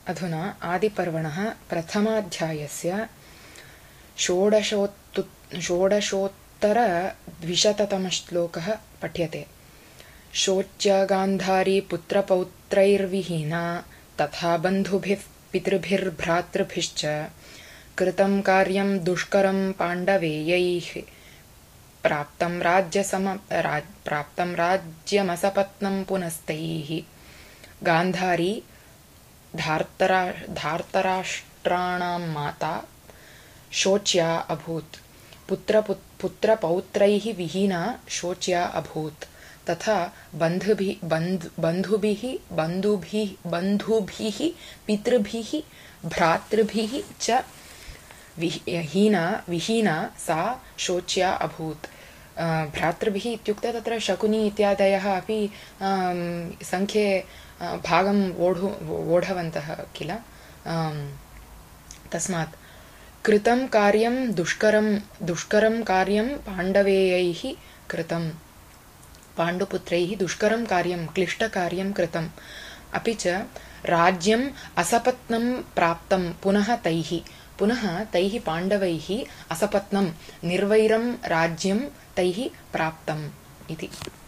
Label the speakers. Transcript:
Speaker 1: अधुना आदिपर्वणः प्रथमाध्यायस्य षोडशोत्तरद्विशततमश्लोकः पठ्यते। शोच्या गान्धारी पुत्रपौत्रैर्विहीना तथा बन्धुभिः पितृभिर्भ्रातृभिश्च कृतं कार्यं दुष्करं पाण्डवेयैः प्राप्तं राज्यमसपत्नं पुनस्तैः। गान्धारी धार्तराष्ट्राणां माता शोच्या अभूत्। पुत्रपौत्रैः विहीना शोच्या अभूत्। तथा बन्धुभिः पितृभिः भ्रातृभिः च विहीना सा शोच्या अभूत्। भ्रातृभिः इत्युक्ते तत्र शकुनी इत्यादयः अपि संख्ये भागं वोढवन्तः किल। तस्मात् कृतं कार्यं दुष्करं कार्यं पाण्डवेयैः कृतं। पाण्डुपुत्रैः दुष्करं कार्यं क्लिष्टकार्यं कृतम्। अपि च राज्यम् असपत्नं प्राप्तं पुनः तैः पाण्डवैः असपत्नं निर्वैरं राज्यं तैः प्राप्तम् इति।